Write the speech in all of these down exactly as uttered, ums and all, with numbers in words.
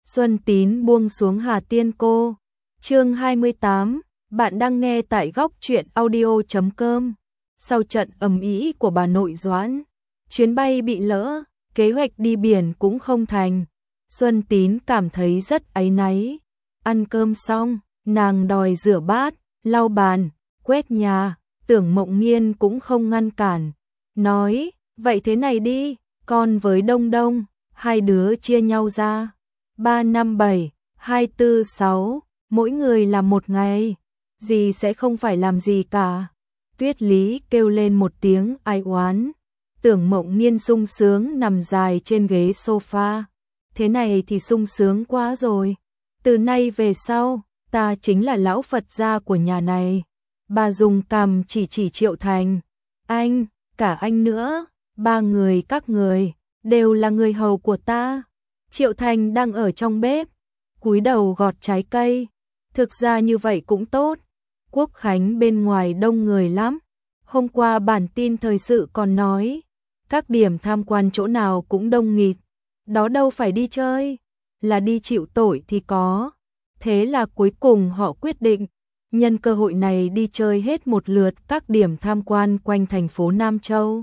Xuân Tín buông xuống Hà Tiên Cô. Chương hai mươi tám, bạn đang nghe tại góc truyện audio chấm com. Sau trận ầm ĩ của bà nội Doãn, chuyến bay bị lỡ, kế hoạch đi biển cũng không thành. Xuân Tín cảm thấy rất áy náy. Ăn cơm xong, nàng đòi rửa bát, lau bàn, quét nhà, Tưởng Mộng Nghiên cũng không ngăn cản. Nói, vậy thế này đi, con với Đông Đông, hai đứa chia nhau ra. ba năm bảy, hai tư sáu, mỗi người làm một ngày, dì sẽ không phải làm gì cả. Tuyết Lý kêu lên một tiếng ai oán. Tưởng Mộng Nghiên sung sướng nằm dài trên ghế sofa. Thế này thì sung sướng quá rồi. Từ nay về sau, ta chính là lão Phật gia của nhà này. Bà dùng cằm chỉ chỉ Triệu Thành. Anh, cả anh nữa, ba người các người, đều là người hầu của ta. Triệu Thành đang ở trong bếp, cúi đầu gọt trái cây. Thực ra như vậy cũng tốt. Quốc khánh bên ngoài đông người lắm. Hôm qua bản tin thời sự còn nói, các điểm tham quan chỗ nào cũng đông nghịt. Đó đâu phải đi chơi, là đi chịu tội thì có. Thế là cuối cùng họ quyết định, nhân cơ hội này đi chơi hết một lượt các điểm tham quan quanh thành phố Nam Châu.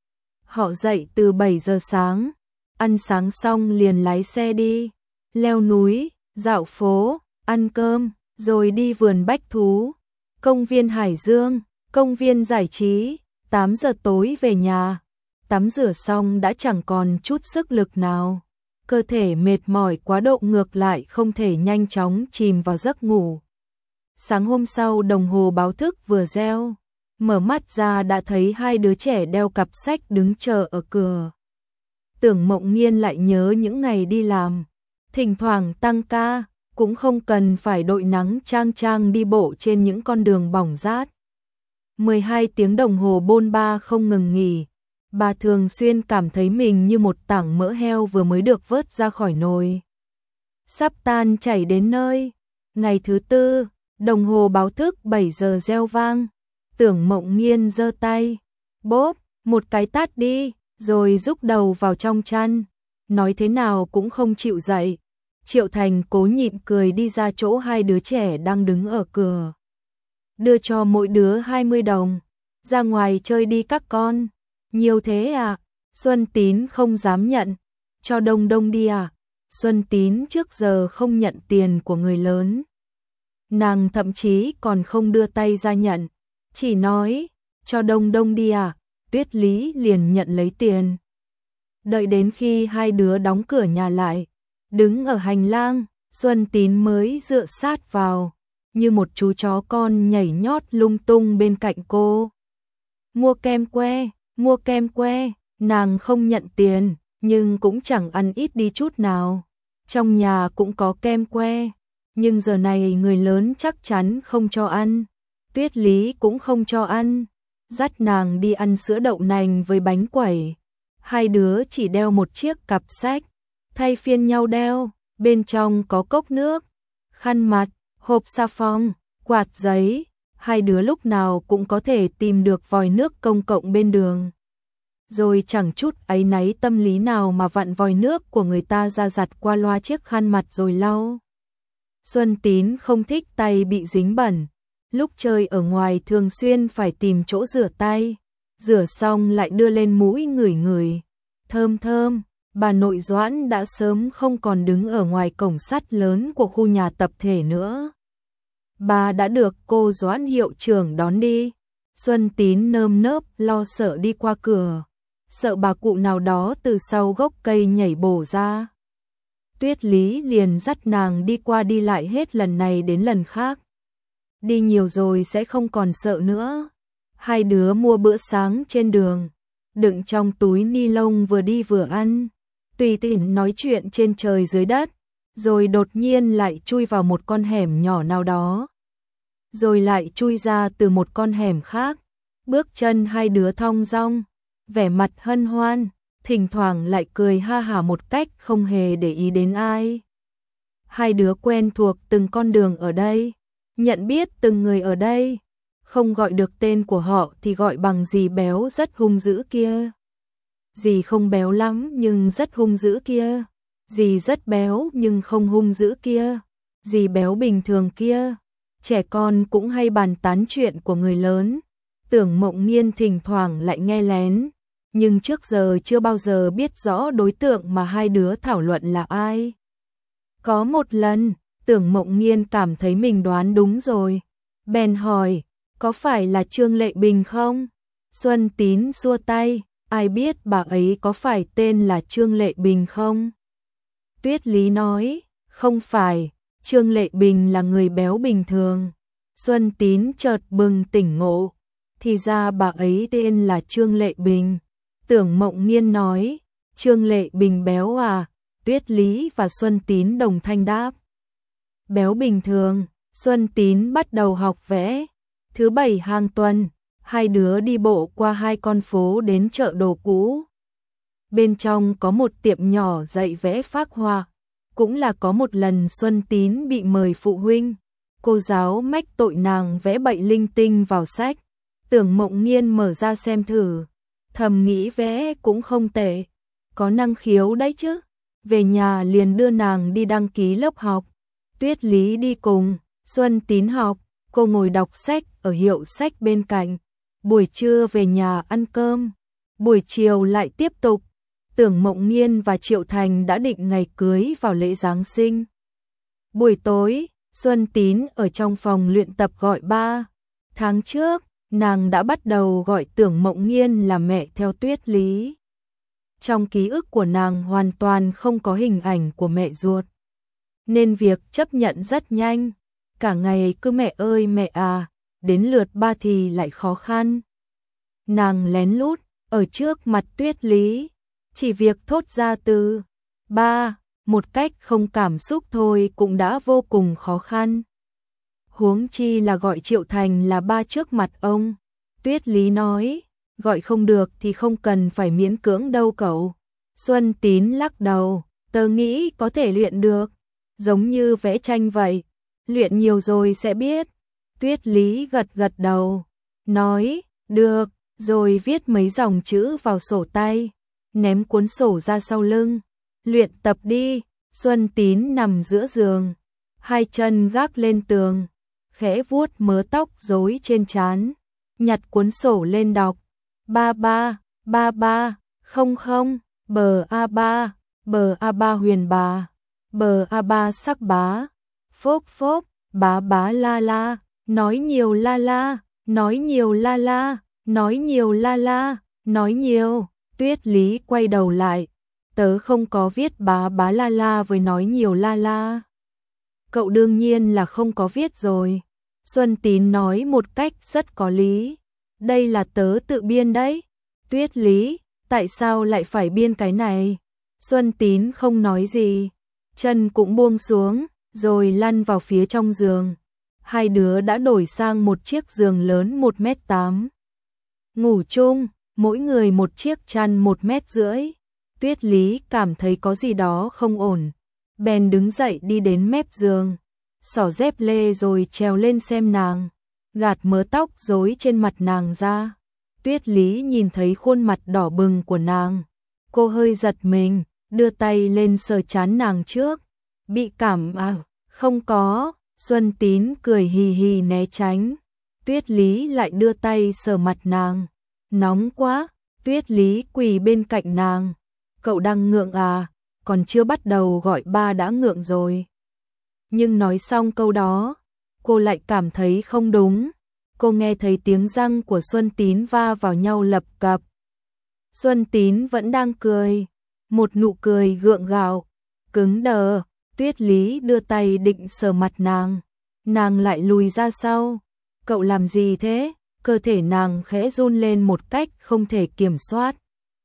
Họ dậy từ bảy giờ sáng, ăn sáng xong liền lái xe đi, leo núi, dạo phố, ăn cơm, rồi đi vườn bách thú, công viên Hải Dương, công viên giải trí. tám giờ tối về nhà, tắm rửa xong đã chẳng còn chút sức lực nào. Cơ thể mệt mỏi quá độ ngược lại không thể nhanh chóng chìm vào giấc ngủ. Sáng hôm sau đồng hồ báo thức vừa reo, mở mắt ra đã thấy hai đứa trẻ đeo cặp sách đứng chờ ở cửa. Tưởng Mộng Nghiên lại nhớ những ngày đi làm, thỉnh thoảng tăng ca, cũng không cần phải đội nắng chang chang đi bộ trên những con đường bỏng rát. mười hai tiếng đồng hồ bôn ba không ngừng nghỉ, bà thường xuyên cảm thấy mình như một tảng mỡ heo vừa mới được vớt ra khỏi nồi. Sắp tan chảy đến nơi, ngày thứ tư, đồng hồ báo thức bảy giờ reo vang. Tưởng Mộng Nghiên giơ tay, bốp, một cái tát đi, rồi rúc đầu vào trong chăn, nói thế nào cũng không chịu dậy. Triệu Thành cố nhịn cười đi ra chỗ hai đứa trẻ đang đứng ở cửa. Đưa cho mỗi đứa hai mươi đồng, ra ngoài chơi đi các con. Nhiều thế à? Xuân Tín không dám nhận. Cho Đông Đông đi à? Xuân Tín trước giờ không nhận tiền của người lớn. Nàng thậm chí còn không đưa tay ra nhận, chỉ nói, cho Đông Đông đi à? Tuyết Lý liền nhận lấy tiền. Đợi đến khi hai đứa đóng cửa nhà lại, đứng ở hành lang, Xuân Tín mới dựa sát vào, như một chú chó con nhảy nhót lung tung bên cạnh cô. Mua kem que, mua kem que, nàng không nhận tiền, nhưng cũng chẳng ăn ít đi chút nào. Trong nhà cũng có kem que, nhưng giờ này người lớn chắc chắn không cho ăn. Tuyết Lý cũng không cho ăn, dắt nàng đi ăn sữa đậu nành với bánh quẩy. Hai đứa chỉ đeo một chiếc cặp sách, thay phiên nhau đeo, bên trong có cốc nước, khăn mặt, hộp xà phòng, quạt giấy. Hai đứa lúc nào cũng có thể tìm được vòi nước công cộng bên đường. Rồi chẳng chút áy náy tâm lý nào mà vặn vòi nước của người ta ra giặt qua loa chiếc khăn mặt rồi lau. Xuân Tín không thích tay bị dính bẩn. Lúc chơi ở ngoài thường xuyên phải tìm chỗ rửa tay. Rửa xong lại đưa lên mũi ngửi ngửi. Thơm thơm, bà nội Doãn đã sớm không còn đứng ở ngoài cổng sắt lớn của khu nhà tập thể nữa. Bà đã được cô Doãn hiệu trưởng đón đi. Xuân Tín nơm nớp lo sợ đi qua cửa, sợ bà cụ nào đó từ sau gốc cây nhảy bổ ra. Tuyết Lý liền dắt nàng đi qua đi lại hết lần này đến lần khác. Đi nhiều rồi sẽ không còn sợ nữa. Hai đứa mua bữa sáng trên đường, đựng trong túi ni lông vừa đi vừa ăn, tùy tiện nói chuyện trên trời dưới đất, rồi đột nhiên lại chui vào một con hẻm nhỏ nào đó, rồi lại chui ra từ một con hẻm khác. Bước chân hai đứa thong dong, vẻ mặt hân hoan, thỉnh thoảng lại cười ha hả một cách không hề để ý đến ai. Hai đứa quen thuộc từng con đường ở đây, nhận biết từng người ở đây, không gọi được tên của họ thì gọi bằng dì béo rất hung dữ kia. Dì không béo lắm nhưng rất hung dữ kia. dì rất béo nhưng không hung dữ kia, dì béo bình thường kia. Trẻ con cũng hay bàn tán chuyện của người lớn. Tưởng Mộng Nghiên thỉnh thoảng lại nghe lén, nhưng trước giờ chưa bao giờ biết rõ đối tượng mà hai đứa thảo luận là ai. Có một lần, Tưởng Mộng Nghiên cảm thấy mình đoán đúng rồi. Bèn hỏi, có phải là Trương Lệ Bình không? Xuân Tín xua tay, ai biết bà ấy có phải tên là Trương Lệ Bình không? Tuyết Lý nói, không phải, Trương Lệ Bình là người béo bình thường. Xuân Tín chợt bừng tỉnh ngộ, thì ra bà ấy tên là Trương Lệ Bình. Tưởng Mộng Nghiên nói, Trương Lệ Bình béo à? Tuyết Lý và Xuân Tín đồng thanh đáp. Béo bình thường. Xuân Tín bắt đầu học vẽ. Thứ bảy hàng tuần, hai đứa đi bộ qua hai con phố đến chợ đồ cũ. Bên trong có một tiệm nhỏ dạy vẽ phác họa. Cũng là có một lần Xuân Tín bị mời phụ huynh. Cô giáo mách tội nàng vẽ bậy linh tinh vào sách. Tưởng Mộng Nghiên mở ra xem thử, thầm nghĩ vẽ cũng không tệ, có năng khiếu đấy chứ. Về nhà liền đưa nàng đi đăng ký lớp học. Tuyết Lý đi cùng, Xuân Tín học, cô ngồi đọc sách ở hiệu sách bên cạnh. Buổi trưa về nhà ăn cơm, buổi chiều lại tiếp tục. Tưởng Mộng Nghiên và Triệu Thành đã định ngày cưới vào lễ Giáng sinh. Buổi tối, Xuân Tín ở trong phòng luyện tập gọi ba. Tháng trước, nàng đã bắt đầu gọi Tưởng Mộng Nghiên là mẹ theo Tuyết Lý. Trong ký ức của nàng hoàn toàn không có hình ảnh của mẹ ruột, nên việc chấp nhận rất nhanh. Cả ngày cứ mẹ ơi mẹ à, đến lượt ba thì lại khó khăn. Nàng lén lút ở trước mặt Tuyết Lý, chỉ việc thốt ra từ ba một cách không cảm xúc thôi cũng đã vô cùng khó khăn. Huống chi là gọi Triệu Thành là ba trước mặt ông. Tuyết Lý nói, gọi không được thì không cần phải miễn cưỡng đâu cậu. Xuân Tín lắc đầu, tớ nghĩ có thể luyện được, giống như vẽ tranh vậy, luyện nhiều rồi sẽ biết. Tuyết Lý gật gật đầu, nói, được, rồi viết mấy dòng chữ vào sổ tay, ném cuốn sổ ra sau lưng. Luyện tập đi. Xuân Tín nằm giữa giường, hai chân gác lên tường, khẽ vuốt mớ tóc rối trên trán, nhặt cuốn sổ lên đọc. Ba ba, ba ba, không không, bờ a ba, bờ a ba huyền bà, bờ a ba sắc bá, phốp phốp, bá bá la la, nói nhiều la la, nói nhiều la la, nói nhiều la la, nói nhiều. Tuyết Lý quay đầu lại, tớ không có viết bá bá la la với nói nhiều la la. Cậu đương nhiên là không có viết rồi. Xuân Tín nói một cách rất có lý. Đây là tớ tự biên đấy. Tuyết Lý, tại sao lại phải biên cái này? Xuân Tín không nói gì, chân cũng buông xuống, rồi lăn vào phía trong giường. Hai đứa đã đổi sang một chiếc giường lớn một mét tám. Ngủ chung, mỗi người một chiếc chăn một mét rưỡi. Tuyết Lý cảm thấy có gì đó không ổn, bèn đứng dậy đi đến mép giường, xỏ dép lê rồi trèo lên xem nàng, gạt mớ tóc rối trên mặt nàng ra. Tuyết Lý nhìn thấy khuôn mặt đỏ bừng của nàng, cô hơi giật mình, đưa tay lên sờ trán nàng trước. Bị cảm à? Không có. Xuân Tín cười hì hì né tránh. Tuyết Lý lại đưa tay sờ mặt nàng. Nóng quá. Tuyết Lý quỳ bên cạnh nàng. Cậu đang ngượng à? Còn chưa bắt đầu gọi ba đã ngượng rồi. Nhưng nói xong câu đó, cô lại cảm thấy không đúng. Cô nghe thấy tiếng răng của Xuân Tín va vào nhau lập cập. Xuân Tín vẫn đang cười, một nụ cười gượng gạo, cứng đờ. Tuyết Lý đưa tay định sờ mặt nàng, nàng lại lùi ra sau. Cậu làm gì thế? Cơ thể nàng khẽ run lên một cách không thể kiểm soát.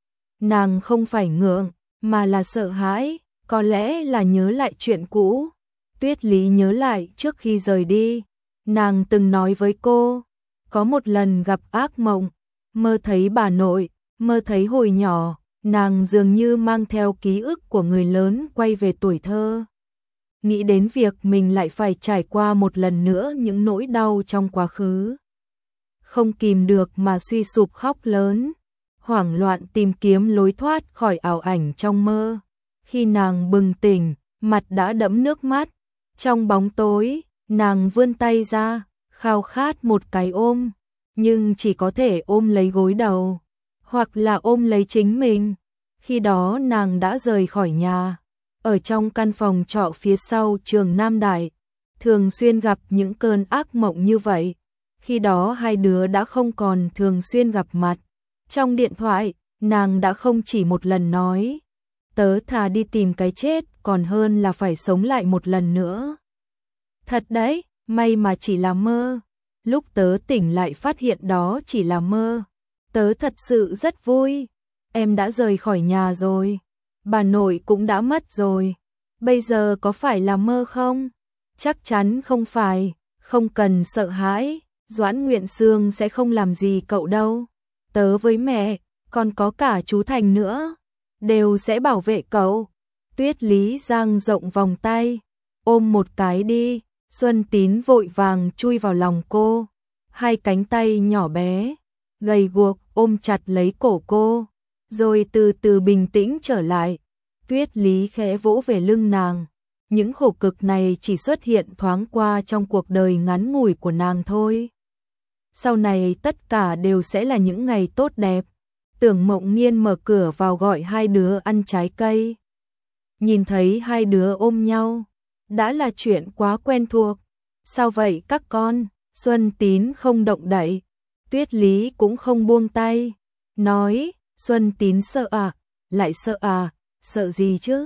Nàng không phải ngượng, mà là sợ hãi, có lẽ là nhớ lại chuyện cũ. Tuyết Lý nhớ lại trước khi rời đi, nàng từng nói với cô, có một lần gặp ác mộng, mơ thấy bà nội, mơ thấy hồi nhỏ, nàng dường như mang theo ký ức của người lớn quay về tuổi thơ. Nghĩ đến việc mình lại phải trải qua một lần nữa những nỗi đau trong quá khứ. Không kìm được mà suy sụp khóc lớn, hoảng loạn tìm kiếm lối thoát khỏi ảo ảnh trong mơ. Khi nàng bừng tỉnh, mặt đã đẫm nước mắt. Trong bóng tối, nàng vươn tay ra, khao khát một cái ôm, nhưng chỉ có thể ôm lấy gối đầu, hoặc là ôm lấy chính mình. Khi đó nàng đã rời khỏi nhà, ở trong căn phòng trọ phía sau trường Nam Đại, thường xuyên gặp những cơn ác mộng như vậy. Khi đó hai đứa đã không còn thường xuyên gặp mặt. Trong điện thoại, nàng đã không chỉ một lần nói, tớ thà đi tìm cái chết còn hơn là phải sống lại một lần nữa. Thật đấy, may mà chỉ là mơ. Lúc tớ tỉnh lại phát hiện đó chỉ là mơ. Tớ thật sự rất vui. Em đã rời khỏi nhà rồi. Bà nội cũng đã mất rồi. Bây giờ có phải là mơ không? Chắc chắn không phải. Không cần sợ hãi. Doãn Nguyện Sương sẽ không làm gì cậu đâu. Tớ với mẹ, còn có cả chú Thành nữa, đều sẽ bảo vệ cậu. Tuyết Lý dang rộng vòng tay, ôm một cái đi. Xuân Tín vội vàng chui vào lòng cô, hai cánh tay nhỏ bé, gầy guộc ôm chặt lấy cổ cô, rồi từ từ bình tĩnh trở lại. Tuyết Lý khẽ vỗ về lưng nàng. Những khổ cực này chỉ xuất hiện thoáng qua trong cuộc đời ngắn ngủi của nàng thôi. Sau này tất cả đều sẽ là những ngày tốt đẹp. Tưởng Mộng Nghiên mở cửa vào gọi hai đứa ăn trái cây. Nhìn thấy hai đứa ôm nhau, đã là chuyện quá quen thuộc. Sao vậy các con? Xuân Tín không động đậy. Tuyết Lý cũng không buông tay. Nói, Xuân Tín sợ à? Lại sợ à? Sợ gì chứ?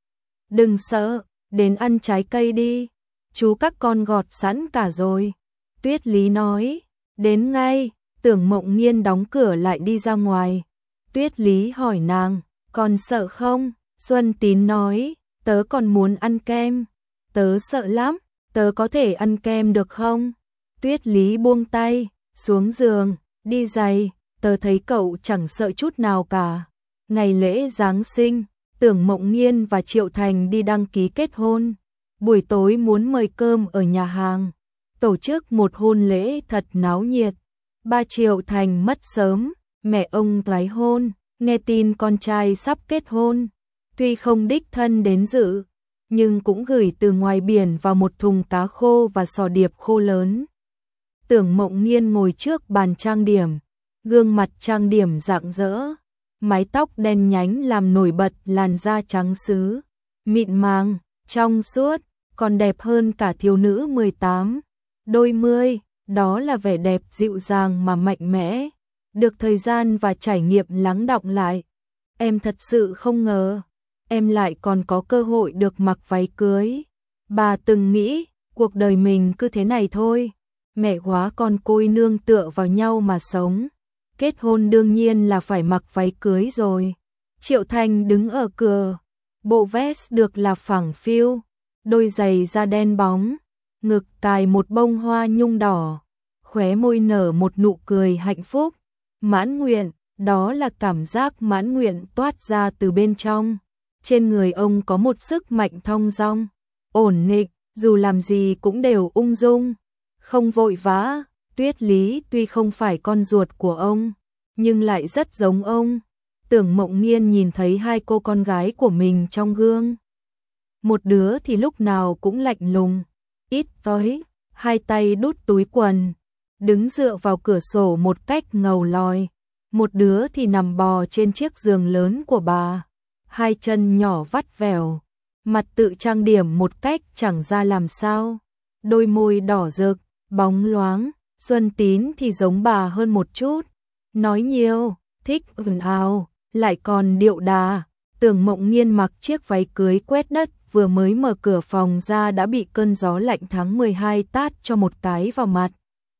Đừng sợ, đến ăn trái cây đi. Chú các con gọt sẵn cả rồi. Tuyết Lý nói, đến ngay. Tưởng Mộng Nghiên đóng cửa lại đi ra ngoài. Tuyết Lý hỏi nàng, còn sợ không? Xuân Tín nói, tớ còn muốn ăn kem. Tớ sợ lắm, tớ có thể ăn kem được không? Tuyết Lý buông tay, xuống giường, đi giày. Tớ thấy cậu chẳng sợ chút nào cả. Ngày lễ Giáng sinh, Tưởng Mộng Nghiên và Triệu Thành đi đăng ký kết hôn. Buổi tối muốn mời cơm ở nhà hàng, tổ chức một hôn lễ thật náo nhiệt. Ba Triệu Thành mất sớm, mẹ ông thoái hôn, nghe tin con trai sắp kết hôn. Tuy không đích thân đến dự, nhưng cũng gửi từ ngoài biển vào một thùng cá khô và sò điệp khô lớn. Tưởng Mộng Nghiên ngồi trước bàn trang điểm, gương mặt trang điểm rạng rỡ, mái tóc đen nhánh làm nổi bật làn da trắng sứ, mịn màng, trong suốt, còn đẹp hơn cả thiếu nữ mười tám, đôi mươi. Đó là vẻ đẹp dịu dàng mà mạnh mẽ, được thời gian và trải nghiệm lắng đọng lại. Em thật sự không ngờ, em lại còn có cơ hội được mặc váy cưới. Bà từng nghĩ, cuộc đời mình cứ thế này thôi, mẹ góa con côi nương tựa vào nhau mà sống. Kết hôn đương nhiên là phải mặc váy cưới rồi. Triệu Thành đứng ở cửa, bộ vest được là phẳng phiu, đôi giày da đen bóng, ngực cài một bông hoa nhung đỏ, khóe môi nở một nụ cười hạnh phúc, mãn nguyện. Đó là cảm giác mãn nguyện toát ra từ bên trong. Trên người ông có một sức mạnh thong dong, ổn định, dù làm gì cũng đều ung dung, không vội vã. Tuyết Lý tuy không phải con ruột của ông, nhưng lại rất giống ông. Tưởng Mộng Nghiên nhìn thấy hai cô con gái của mình trong gương. Một đứa thì lúc nào cũng lạnh lùng, ít nói, hai tay đút túi quần, đứng dựa vào cửa sổ một cách ngầu lòi. Một đứa thì nằm bò trên chiếc giường lớn của bà, hai chân nhỏ vắt vẻo, mặt tự trang điểm một cách chẳng ra làm sao, đôi môi đỏ rực, bóng loáng. Xuân Tín thì giống bà hơn một chút, nói nhiều, thích ồn ào, lại còn điệu đà. Tưởng Mộng Nghiên mặc chiếc váy cưới quét đất, vừa mới mở cửa phòng ra đã bị cơn gió lạnh tháng mười hai tát cho một cái vào mặt.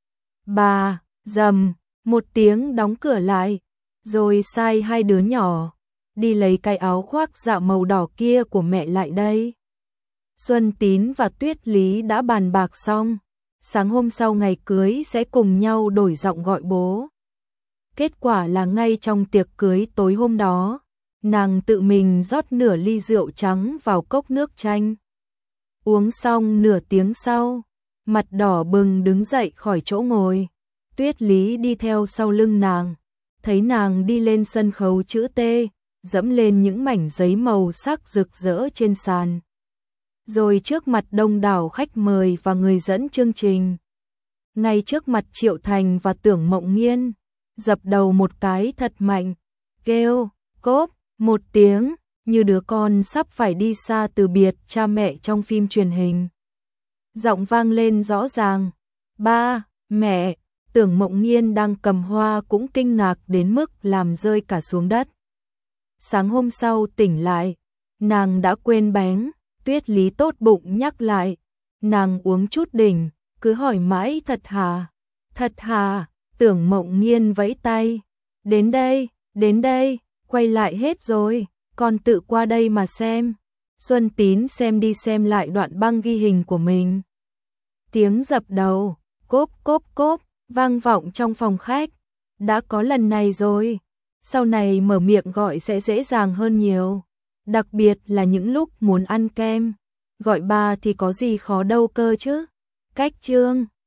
Bà, rầm, một tiếng đóng cửa lại, rồi sai hai đứa nhỏ, đi lấy cái áo khoác dạ màu đỏ kia của mẹ lại đây. Xuân Tín và Tuyết Lý đã bàn bạc xong, sáng hôm sau ngày cưới sẽ cùng nhau đổi giọng gọi bố. Kết quả là ngay trong tiệc cưới tối hôm đó, nàng tự mình rót nửa ly rượu trắng vào cốc nước chanh. Uống xong nửa tiếng sau, mặt đỏ bừng đứng dậy khỏi chỗ ngồi. Tuyết Lý đi theo sau lưng nàng, thấy nàng đi lên sân khấu chữ T, dẫm lên những mảnh giấy màu sắc rực rỡ trên sàn. Rồi trước mặt đông đảo khách mời và người dẫn chương trình, ngay trước mặt Triệu Thành và Tưởng Mộng Nghiên, dập đầu một cái thật mạnh, kêu, cốp, một tiếng, như đứa con sắp phải đi xa từ biệt cha mẹ trong phim truyền hình. Giọng vang lên rõ ràng, ba, mẹ. Tưởng Mộng Nghiên đang cầm hoa cũng kinh ngạc đến mức làm rơi cả xuống đất. Sáng hôm sau tỉnh lại, nàng đã quên bén, Tuyết Lý tốt bụng nhắc lại, nàng uống chút đỉnh, cứ hỏi mãi thật hả, thật hả. Tưởng Mộng Nghiên vẫy tay, đến đây, đến đây, quay lại hết rồi, con tự qua đây mà xem. Xuân Tín xem đi xem lại đoạn băng ghi hình của mình. Tiếng dập đầu, cốp cốp cốp, vang vọng trong phòng khách. Đã có lần này rồi, sau này mở miệng gọi sẽ dễ dàng hơn nhiều. Đặc biệt là những lúc muốn ăn kem, gọi ba thì có gì khó đâu cơ chứ. Cách chương